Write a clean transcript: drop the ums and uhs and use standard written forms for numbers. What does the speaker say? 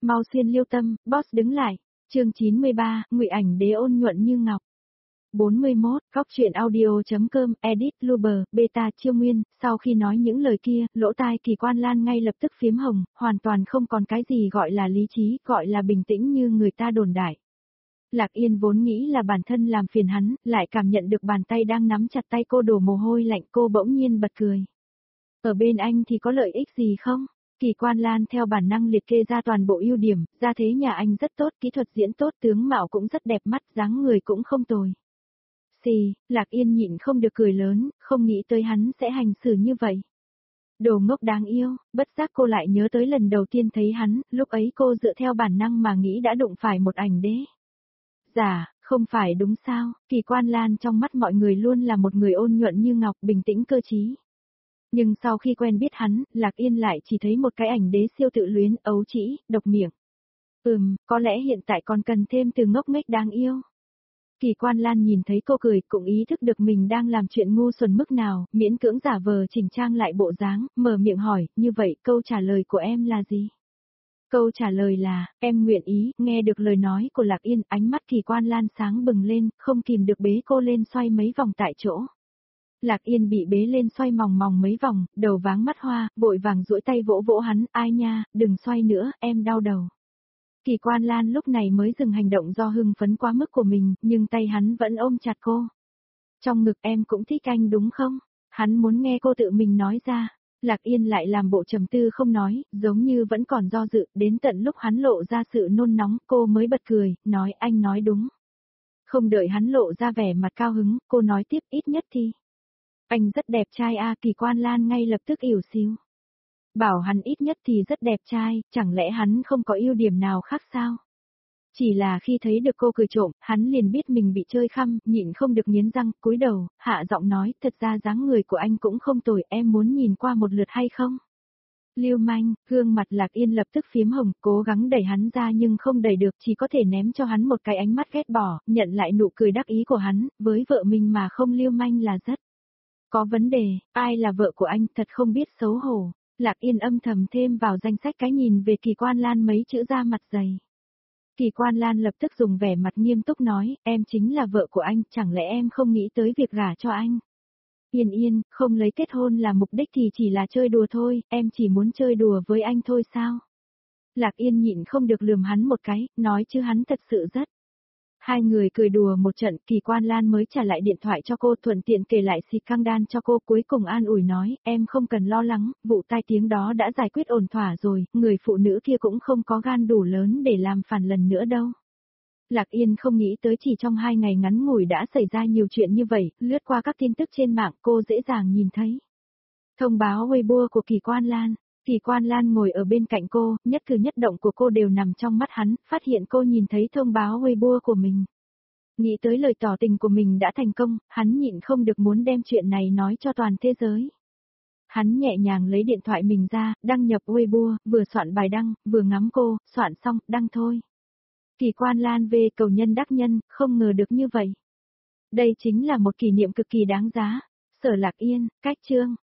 Mau xuyên liêu tâm, boss đứng lại. Chương 93, ngụy ảnh đế ôn nhuận như ngọc. 41, góc truyện audio.com, edit, Luber, beta, chiêu nguyên. Sau khi nói những lời kia, lỗ tai Kỳ Quan Lan ngay lập tức phiếm hồng, hoàn toàn không còn cái gì gọi là lý trí, gọi là bình tĩnh như người ta đồn đại. Lạc Yên vốn nghĩ là bản thân làm phiền hắn, lại cảm nhận được bàn tay đang nắm chặt tay cô đổ mồ hôi lạnh, cô bỗng nhiên bật cười. Ở bên anh thì có lợi ích gì không? Kỳ Quan Lan theo bản năng liệt kê ra toàn bộ ưu điểm, gia thế nhà anh rất tốt, kỹ thuật diễn tốt, tướng mạo cũng rất đẹp mắt, dáng người cũng không tồi. Xì, Lạc Yên nhịn không được cười lớn, không nghĩ tới hắn sẽ hành xử như vậy. Đồ ngốc đáng yêu, bất giác cô lại nhớ tới lần đầu tiên thấy hắn, lúc ấy cô dựa theo bản năng mà nghĩ đã đụng phải một ảnh đế. Dạ, không phải đúng sao, Kỳ Quan Lan trong mắt mọi người luôn là một người ôn nhuận như ngọc, bình tĩnh cơ trí. Nhưng sau khi quen biết hắn, Lạc Yên lại chỉ thấy một cái ảnh đế siêu tự luyến, ấu trĩ, độc miệng. Có lẽ hiện tại còn cần thêm từ ngốc nghếch đáng yêu. Kỳ Quan Lan nhìn thấy cô cười, cũng ý thức được mình đang làm chuyện ngu xuẩn mức nào, miễn cưỡng giả vờ chỉnh trang lại bộ dáng, mở miệng hỏi, như vậy câu trả lời của em là gì? Câu trả lời là, em nguyện ý. Nghe được lời nói của Lạc Yên, ánh mắt Kỳ Quan Lan sáng bừng lên, không kìm được bế cô lên xoay mấy vòng tại chỗ. Lạc Yên bị bế lên xoay mòng mòng mấy vòng, đầu váng mắt hoa, vội vàng duỗi tay vỗ vỗ hắn, ai nha, đừng xoay nữa, em đau đầu. Kỳ Quan Lan lúc này mới dừng hành động do hưng phấn quá mức của mình, nhưng tay hắn vẫn ôm chặt cô. Trong ngực em cũng thích anh đúng không? Hắn muốn nghe cô tự mình nói ra. Lạc Yên lại làm bộ trầm tư không nói, giống như vẫn còn do dự, đến tận lúc hắn lộ ra sự nôn nóng, cô mới bật cười, nói anh nói đúng. Không đợi hắn lộ ra vẻ mặt cao hứng, cô nói tiếp ít nhất thì. Anh rất đẹp trai a. Kỳ Quan Lan ngay lập tức ỉu xìu. Bảo hắn ít nhất thì rất đẹp trai, chẳng lẽ hắn không có ưu điểm nào khác sao? Chỉ là khi thấy được cô cười trộm, hắn liền biết mình bị chơi khăm, nhịn không được nghiến răng, cúi đầu, hạ giọng nói, thật ra dáng người của anh cũng không tồi, em muốn nhìn qua một lượt hay không? Lưu manh, gương mặt Lạc Yên lập tức phiếm hồng, cố gắng đẩy hắn ra nhưng không đẩy được, chỉ có thể ném cho hắn một cái ánh mắt ghét bỏ, nhận lại nụ cười đắc ý của hắn, với vợ mình mà không lưu manh là rất. Có vấn đề, ai là vợ của anh, thật không biết xấu hổ. Lạc Yên âm thầm thêm vào danh sách cái nhìn về Kỳ Quan Lan mấy chữ da mặt dày. Kỳ Quan Lan lập tức dùng vẻ mặt nghiêm túc nói, em chính là vợ của anh, chẳng lẽ em không nghĩ tới việc gả cho anh? Yên yên, không lấy kết hôn là mục đích thì chỉ là chơi đùa thôi, em chỉ muốn chơi đùa với anh thôi sao? Lạc Yên nhịn không được lườm hắn một cái, nói chứ hắn thật sự rất. Hai người cười đùa một trận, Kỳ Quan Lan mới trả lại điện thoại cho cô, thuận tiện kể lại xì căng đan cho cô, cuối cùng an ủi nói, em không cần lo lắng, vụ tai tiếng đó đã giải quyết ổn thỏa rồi, người phụ nữ kia cũng không có gan đủ lớn để làm phản lần nữa đâu. Lạc Yên không nghĩ tới chỉ trong 2 ngày ngắn ngủi đã xảy ra nhiều chuyện như vậy, lướt qua các tin tức trên mạng cô dễ dàng nhìn thấy. Thông báo Weibo của Kỳ Quan Lan. Kỳ Quan Lan ngồi ở bên cạnh cô, nhất cử nhất động của cô đều nằm trong mắt hắn, phát hiện cô nhìn thấy thông báo Weibo của mình. Nghĩ tới lời tỏ tình của mình đã thành công, hắn nhịn không được muốn đem chuyện này nói cho toàn thế giới. Hắn nhẹ nhàng lấy điện thoại mình ra, đăng nhập Weibo, vừa soạn bài đăng, vừa ngắm cô, soạn xong, đăng thôi. Kỳ Quan Lan về cầu nhân đắc nhân, không ngờ được như vậy. Đây chính là một kỷ niệm cực kỳ đáng giá. Sở Lạc Yên, cách chương.